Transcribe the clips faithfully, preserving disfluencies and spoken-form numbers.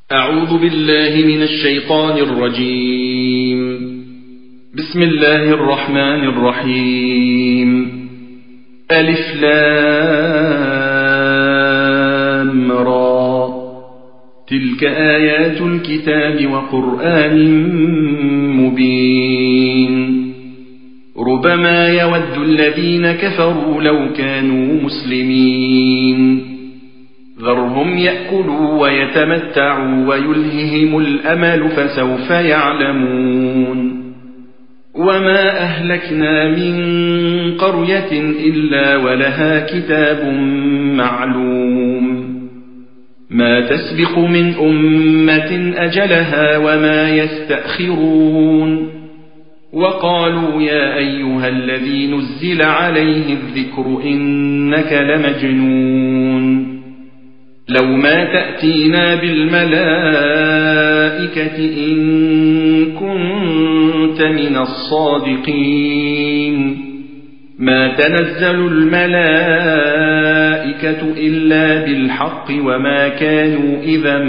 أعوذ بالله من الشيطان الرجيم. بسم الله الرحمن الرحيم. ألف لام را، تلك آيات الكتاب وقرآن مبين. ربما يود الذين كفروا لو كانوا مسلمين. ذرهم يأكلوا ويتمتعوا ويلههم الأمل فسوف يعلمون. وما أهلكنا من قرية إلا ولها كتاب معلوم، ما تسبق من أمة أجلها وما يستأخرون. وقالوا يا أيها الذي نزل عليه الذكر إنك لمجنون، لو ما تأتينا بالملائكة إن كنت من الصادقين. ما تنزل الملائكة إلا بالحق وما كانوا إذا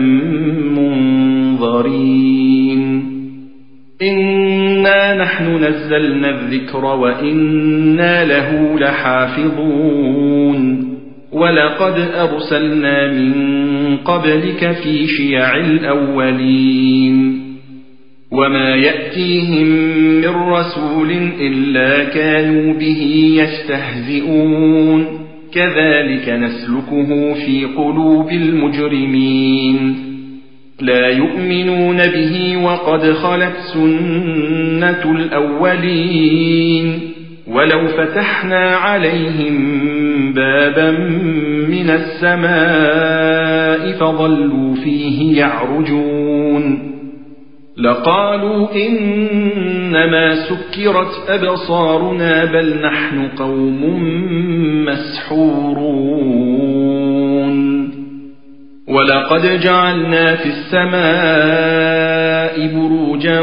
منظرين. إنا نحن نزلنا الذكر وإنا له لحافظون. ولقد أرسلنا من قبلك في شيع الأولين. وما يأتيهم من رسول إلا كانوا به يستهزئون. كذلك نسلكه في قلوب المجرمين. لا يؤمنون به وقد خلت سنة الأولين. ولو فتحنا عليهم بابا من السماء فظلوا فيه يعرجون لقالوا إنما سكرت أبصارنا بل نحن قوم مسحورون. ولقد جعلنا في السماء بروجا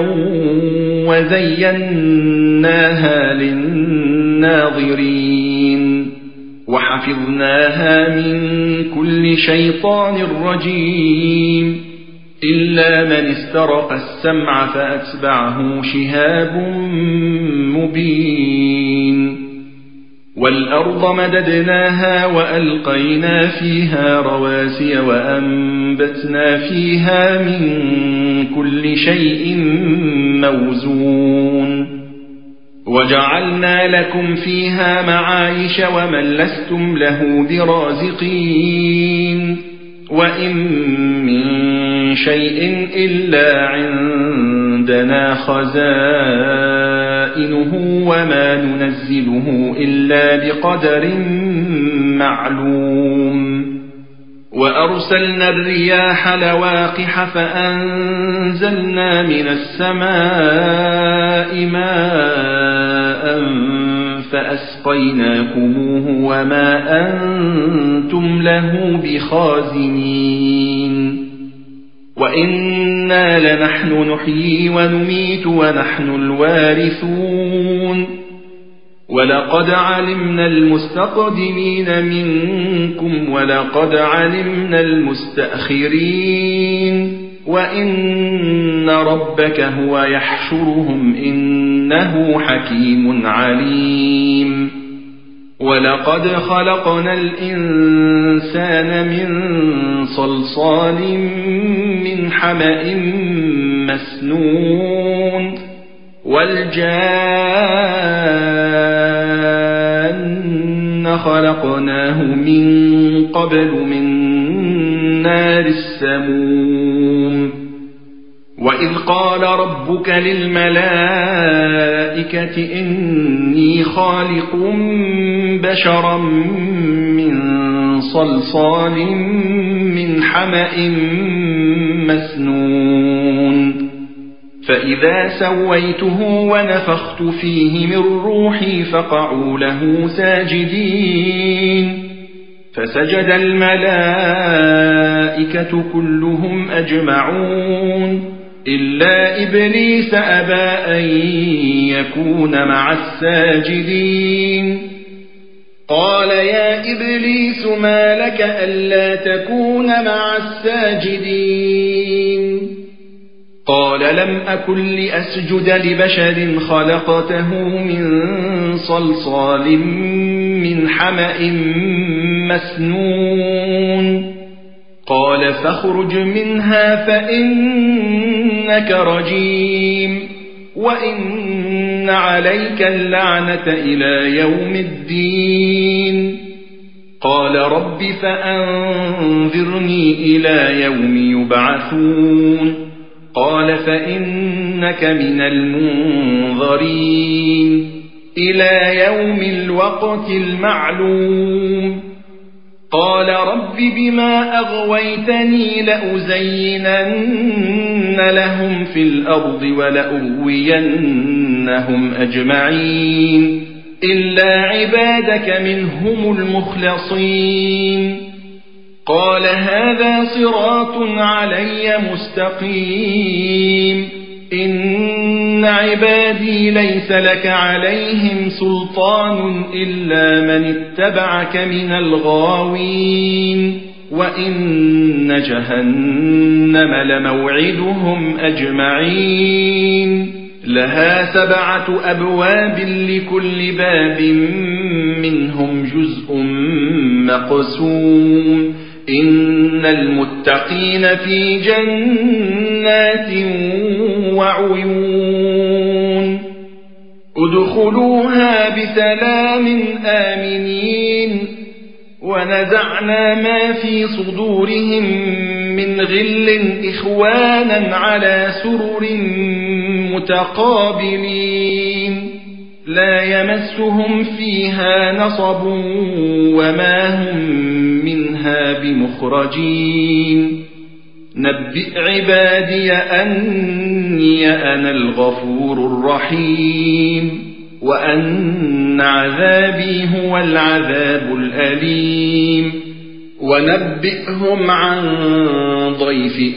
وزيناها للناظرين وحفظناها من كل شيطان رجيم إلا من استرق السمع فأتبعه شهاب مبين. والأرض مددناها وألقينا فيها رواسي وأنبتنا فيها من كل شيء موزون. وجعلنا لكم فيها معايش ومن لستم له برازقين. وإن من شيء إلا عندنا خزائنه وما ننزله إلا بقدر معلوم. وأرسلنا الرياح لواقح فأنزلنا من السماء ماء فأسقيناكموه وما أنتم له بخازنين. وإنا لنحن نحيي ونميت ونحن الوارثون. ولقد علمنا المستقدمين منكم ولقد علمنا المستأخرين. وإن ربك هو يحشرهم إنه حكيم عليم. ولقد خلقنا الإنسان من صلصال من حمأ مسنون. والجان خلقناه من قبل من نار السموم. وإذ قال ربك للملائكة إني خالق بشرا من صلصال من حمأ مسنون. فإذا سويته ونفخت فيه من روحي فقعوا له ساجدين. فسجد الملائكة كلهم أجمعون إلا إبليس أبى أن يكون مع الساجدين. قال يا إبليس ما لك ألا تكون مع الساجدين لم أكن لأسجد لبشر خلقته من صلصال من حمأ مسنون قال فاخرج منها فإنك رجيم وإن عليك اللعنة إلى يوم الدين قال رب فأنظرني إلى يوم يبعثون قال فإنك من المنظرين إلى يوم الوقت المعلوم قال رب بما أغويتني لأزينن لهم في الأرض ولأغوينهم أجمعين إلا عبادك منهم المخلصين قال هذا صراط علي مستقيم إن عبادي ليس لك عليهم سلطان إلا من اتبعك من الغاوين وإن جهنم لموعدهم أجمعين لها سبعة أبواب لكل باب منهم جزء مقسوم إن المتقين في جنات وعيون ادخلوها بسلام آمنين ونزعنا ما في صدورهم من غل إخوانا على سرر متقابلين لا يمسهم فيها نصب وما هم منها بمخرجين نبئ عبادي أني أنا الغفور الرحيم وأن عذابي هو العذاب الأليم ونبئهم عن ضيف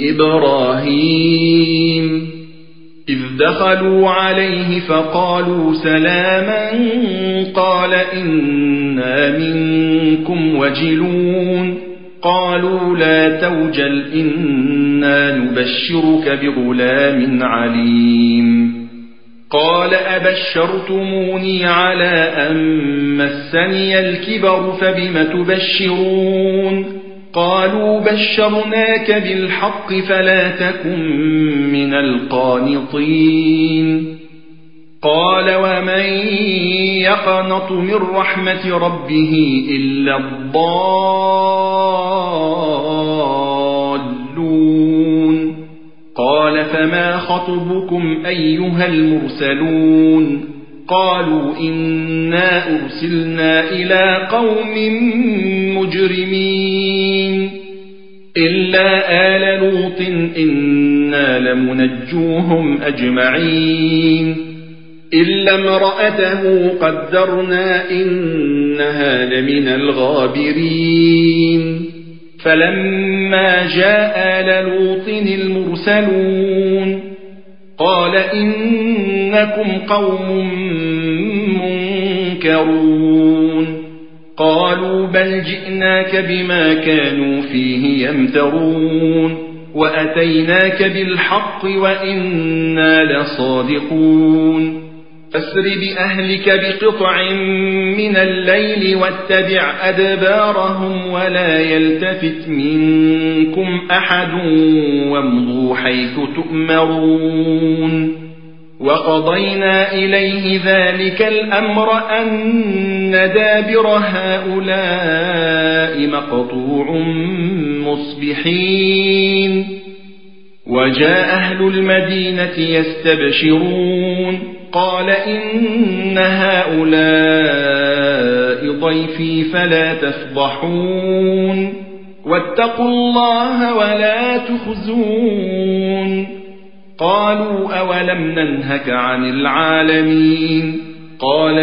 إبراهيم إذ دخلوا عليه فقالوا سلاما قال إنا منكم وجلون قالوا لا توجل إنا نبشرك بغلام عليم قال أبشرتموني على أن مسني الكبر فبم تبشرون قالوا بشرناك بالحق فلا تكن من القانطين قال ومن يقنط من رحمة ربه إلا الضالون قال فما خطبكم أيها المرسلون قالوا إنا أرسلنا إلى قوم مجرمين إلا آل لوط إنا لمنجوهم أجمعين إلا امرأته قدرنا إنها لمن الغابرين فلما جاء آل لوط المرسلون قال إنكم قوم منكرون قالوا بل جئناك بما كانوا فيه يمترون وأتيناك بالحق وإنا لصادقون فاسر بأهلك بقطع من الليل واتبع أدبارهم ولا يلتفت منكم أحد وامضوا حيث تؤمرون وقضينا إليه ذلك الأمر أن دابر هؤلاء مقطوع مصبحين وجاء أهل المدينة يستبشرون قال إن هؤلاء ضيفي فلا تفضحون واتقوا الله ولا تخزون قالوا أولم ننهك عن العالمين قال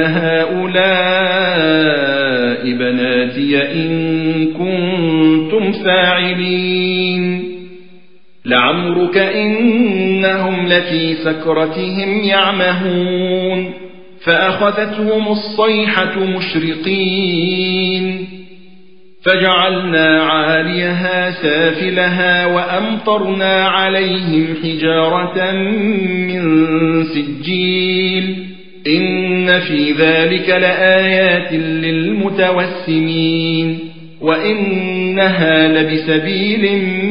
هؤلاء بناتي إن كنتم فاعلين لعمرك إنهم لفي سكرتهم يعمهون فأخذتهم الصيحة مشرقين فجعلنا عاليها سافلها وأمطرنا عليهم حجارة من سجيل إن في ذلك لآيات للمتوسمين وإنها لبسبيل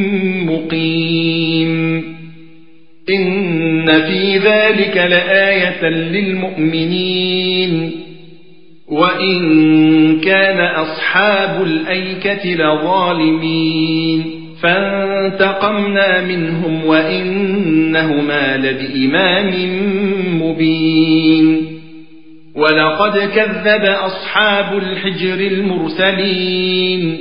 مقيم إن في ذلك لآية للمؤمنين وإن كان أصحاب الأيكة لظالمين فانتقمنا منهم وإنهما لبإمام مبين ولقد كذب أصحاب الحجر المرسلين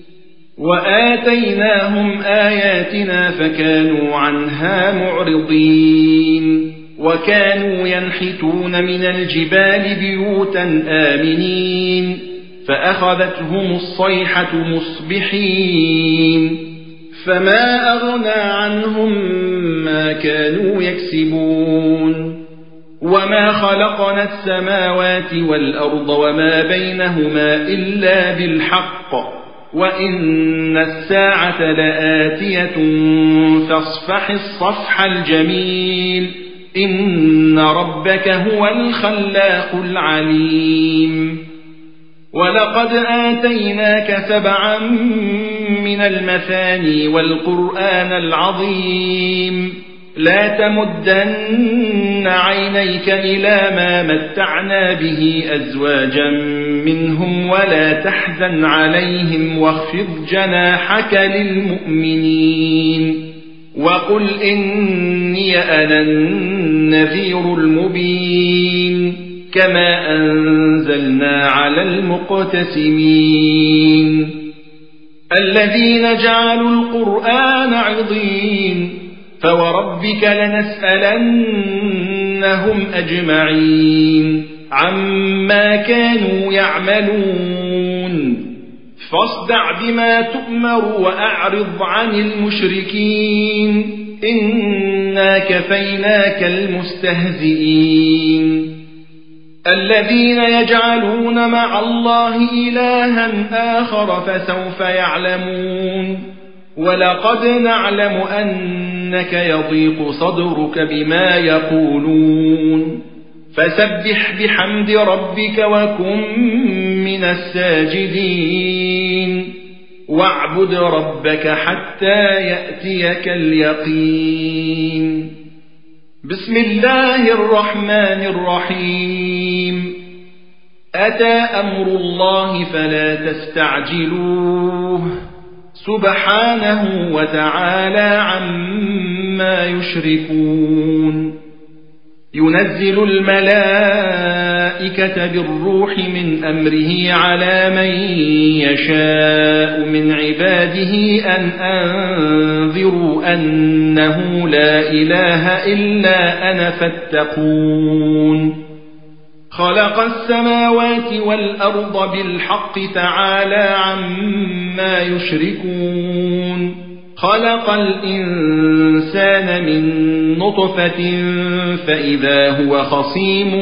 وآتيناهم آياتنا فكانوا عنها معرضين وكانوا ينحتون من الجبال بيوتا آمنين فأخذتهم الصيحة مصبحين فما أغنى عنهم ما كانوا يكسبون وما خلقنا السماوات والأرض وما بينهما إلا بالحق وإن الساعة لآتية فاصفح الصفح الجميل إن ربك هو الخلاق العليم ولقد آتيناك سبعا من المثاني والقرآن العظيم لا تمدن عينيك إلى ما متعنا به أزواجا منهم ولا تحزن عليهم واخفض جناحك للمؤمنين وقل إني أنا النذير المبين كما أنزلنا على المقتسمين الذين جعلوا القرآن عضين فوربك لنسألنهم أجمعين عما كانوا يعملون فاصدع بما تؤمر وأعرض عن المشركين إنا كفيناك المستهزئين الذين يجعلون مع الله إلها آخر فسوف يعلمون ولقد نعلم أنك يضيق صدرك بما يقولون فسبح بحمد ربك وكن من الساجدين واعبد ربك حتى يأتيك اليقين بسم الله الرحمن الرحيم أتى أمر الله فلا تستعجلوه سبحانه وتعالى عما يشركون ينزل الملائكة بالروح من أمره على من يشاء من عباده أن أنذروا أنه لا إله إلا أنا فاتقون خلق السماوات والأرض بالحق تعالى عما يشركون خلق الإنسان من نطفة فإذا هو خصيم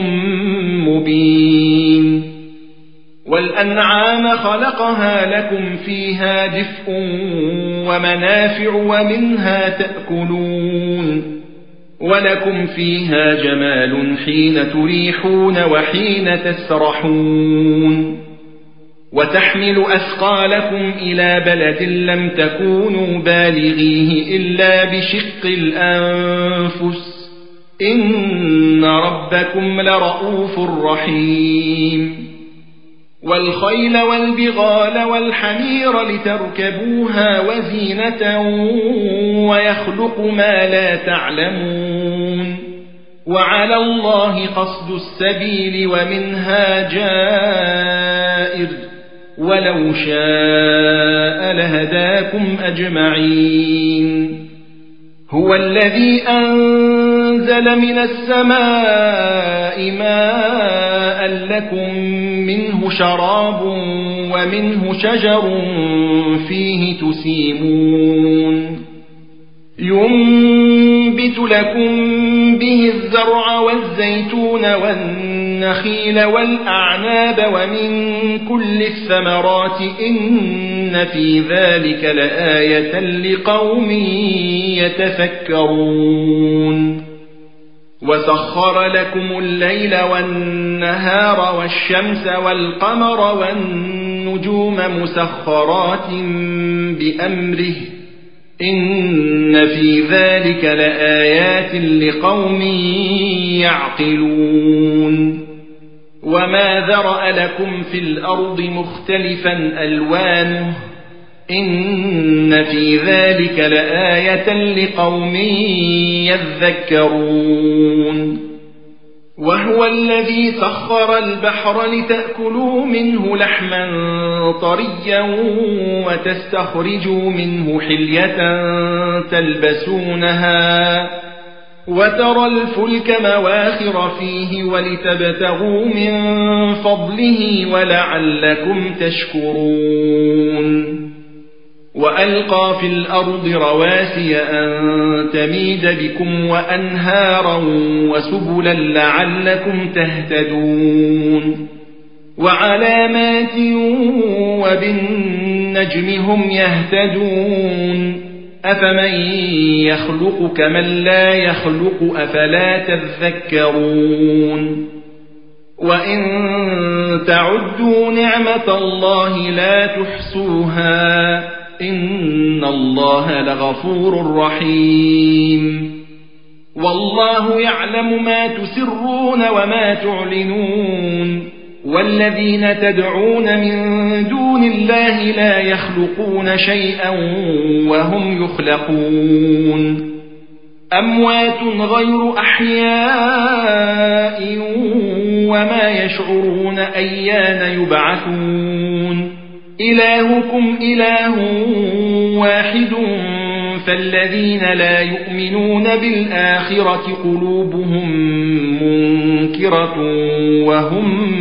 مبين والأنعام خلقها لكم فيها دفء ومنافع ومنها تأكلون ولكم فيها جمال حين تريحون وحين تسرحون وتحمل أثقالكم إلى بلد لم تكونوا بالغيه إلا بشق الأنفس إن ربكم لرؤوف رحيم والخيل والبغال والحمير لتركبوها وزينة ويخلق ما لا تعلمون وعلى الله قصد السبيل ومنها جائر ولو شاء لهداكم أجمعين هو الذي أنزل من السماء ماء لكم منه شراب ومنه شجر فيه تسيمون ينبت ينبت لكم به الزرع والزيتون والنخيل والأعناب ومن كل الثمرات إن في ذلك لآية لقوم يتفكرون وسخر لكم الليل والنهار والشمس والقمر والنجوم مسخرات بأمره إن في ذلك لآيات لقوم يعقلون وما ذرأ لكم في الأرض مختلفا ألوانه إن في ذلك لآية لقوم يذكرون وهو الذي سخر البحر لتأكلوا منه لحما طريا وتستخرجوا منه حلية تلبسونها وترى الفلك مواخر فيه ولتبتغوا من فضله ولعلكم تشكرون وألقى في الأرض رواسي أن تميد بكم وأنهارا وسبلا لعلكم تهتدون وعلامات وبالنجم هم يهتدون أفمن يخلق كمن لا يخلق أفلا تذكرون وإن تعدوا نعمة الله لا تحصوها إن الله لغفور رحيم والله يعلم ما تسرون وما تعلنون والذين تدعون من دون الله لا يخلقون شيئا وهم يخلقون أموات غير أحياء وما يشعرون أيان يبعثون إلهكم إله واحد فالذين لا يؤمنون بالآخرة قلوبهم منكرة وهم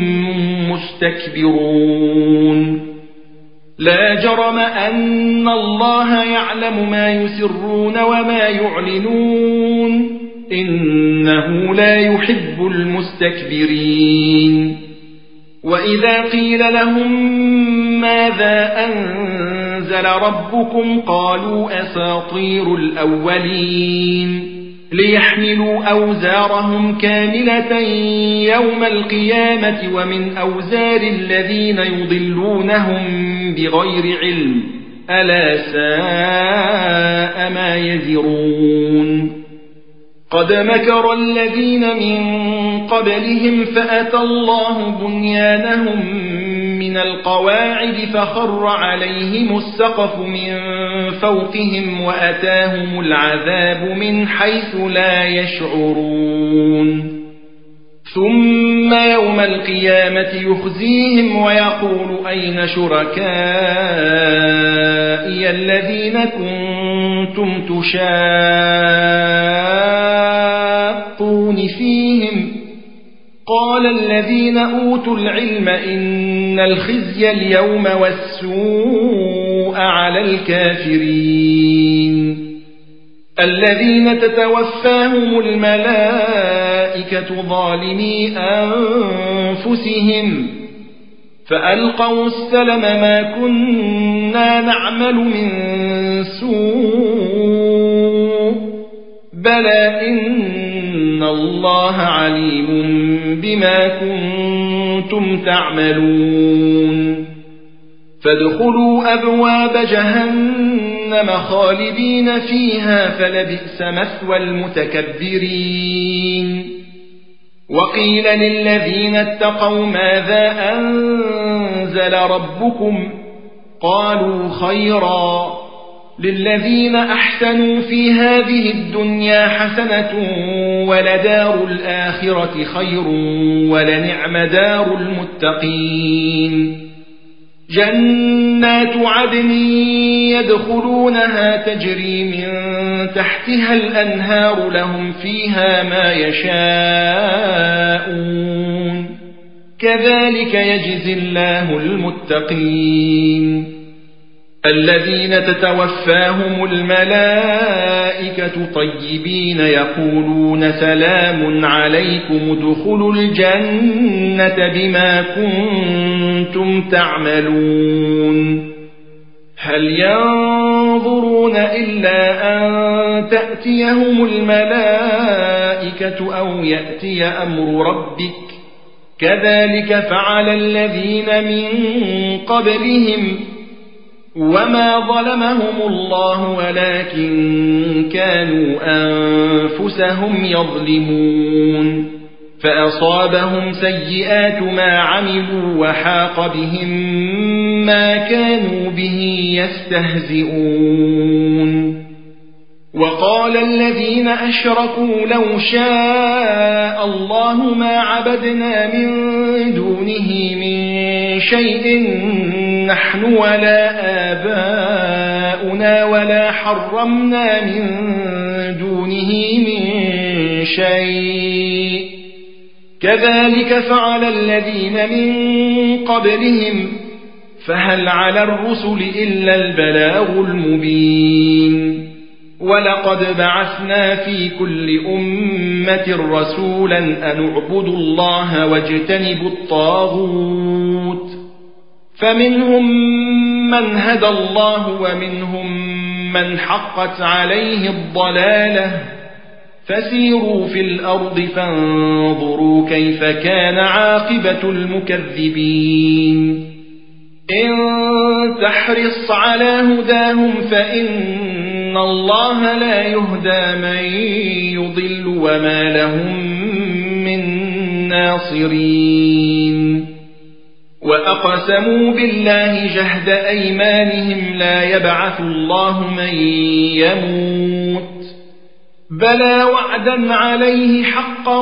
مستكبرون لا جرم أن الله يعلم ما يسرون وما يعلنون إنه لا يحب المستكبرين وإذا قيل لهم ماذا أنزل ربكم قالوا أساطير الأولين ليحملوا أوزارهم كاملة يوم القيامة ومن أوزار الذين يضلونهم بغير علم ألا ساء ما يزرون قد مكر الذين من قبلهم فأتى الله بنيانهم من القواعد فخر عليهم السقف من فوقهم وأتاهم العذاب من حيث لا يشعرون ثم يوم القيامة يخزيهم ويقول أين شركائي الذين كنتم تشاقون فيهم قال الذين أوتوا العلم إن الخزي اليوم والسوء على الكافرين الذين تتوفاهم الملائكة ظالمي أنفسهم فألقوا السلم ما كنا نعمل من سوء بلى إن الله عليم بما كنتم تعملون فادخلوا أبواب جهنم خالدين فيها فلبئس مثوى المتكبرين وقيل للذين اتقوا ماذا أنزل ربكم قالوا خيرا للذين أحسنوا في هذه الدنيا حسنة ولدار الآخرة خير ولنعم دار المتقين جنات عدن يدخلونها تجري من تحتها الأنهار لهم فيها ما يشاءون كذلك يجزي الله المتقين الذين تتوفاهم الملائكة طيبين يقولون سلام عليكم ادخلوا الجنة بما كنتم تعملون هل ينظرون إلا أن تأتيهم الملائكة أو يأتي أمر ربك كذلك فعل الذين من قبلهم وما ظلمهم الله ولكن كانوا أنفسهم يظلمون فأصابهم سيئات ما عملوا وحاق بهم ما كانوا به يستهزئون وقال الذين أشركوا لو شاء الله ما عبدنا من دونه من شيء نحن ولا آباؤنا ولا حرمنا من دونه من شيء كذلك فعل الذين من قبلهم فهل على الرسل إلا البلاغ المبين ولقد بعثنا في كل أمة رسولا أن اعبدوا الله واجتنبوا الطاغوت فمنهم من هدى الله ومنهم من حقت عليه الضلالة فسيروا في الأرض فانظروا كيف كان عاقبة المكذبين إن تحرص على هداهم فإن الله لا يهدى من يضل وما لهم من ناصرين وأقسموا بالله جهد أيمانهم لا يبعث الله من يموت بلى وعدا عليه حقا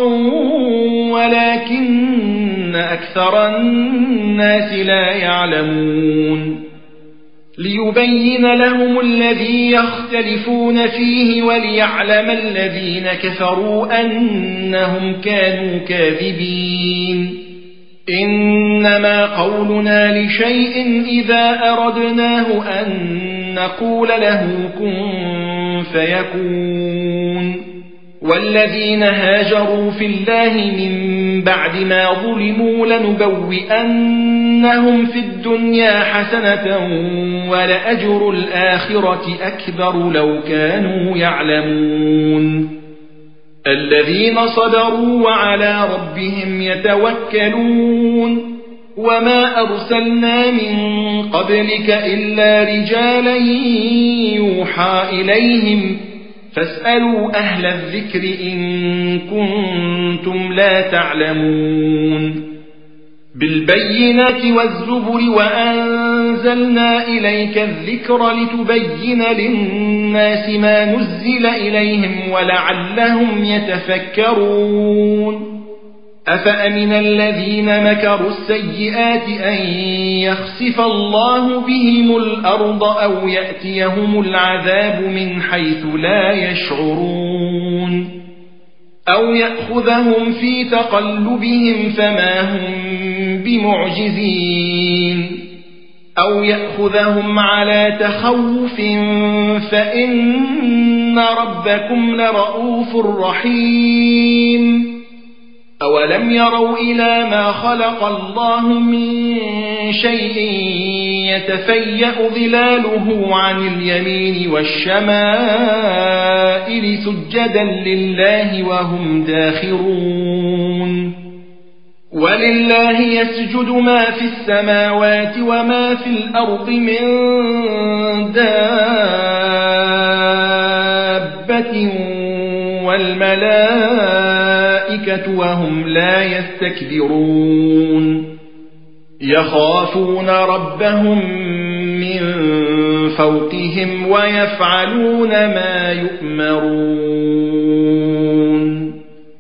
ولكن أكثر الناس لا يعلمون ليبين لهم الذي يختلفون فيه وليعلم الذين كفروا أنهم كانوا كاذبين إنما قولنا لشيء إذا أردناه أن نقول له كن فيكون والذين هاجروا في الله من بعد ما ظلموا لنبوئنهم في الدنيا حسنة ولأجر الآخرة أكبر لو كانوا يعلمون الذين صبروا وعلى ربهم يتوكلون وما أرسلنا من قبلك إلا رجالا يوحى إليهم فاسألوا أهل الذكر إن كنتم لا تعلمون بالبينات والزبر وأنزلنا إليك الذكر لتبين للناس ما نزل إليهم ولعلهم يتفكرون أفأمن الذين مكروا السيئات أن يخسف الله بهم الأرض أو يأتيهم العذاب من حيث لا يشعرون أو يأخذهم في تقلبهم فما هم بمعجزين أو يأخذهم على تخوف فإن ربكم لرؤوف رحيم أولم يروا إلى ما خلق الله من شيء يتفيأ ظلاله عن اليمين والشمائل سجدا لله وهم داخرون ولله يسجد ما في السماوات وما في الأرض من دابة والملائكة وهم لا يستكبرون يخافون ربهم من فوقهم ويفعلون ما يؤمرون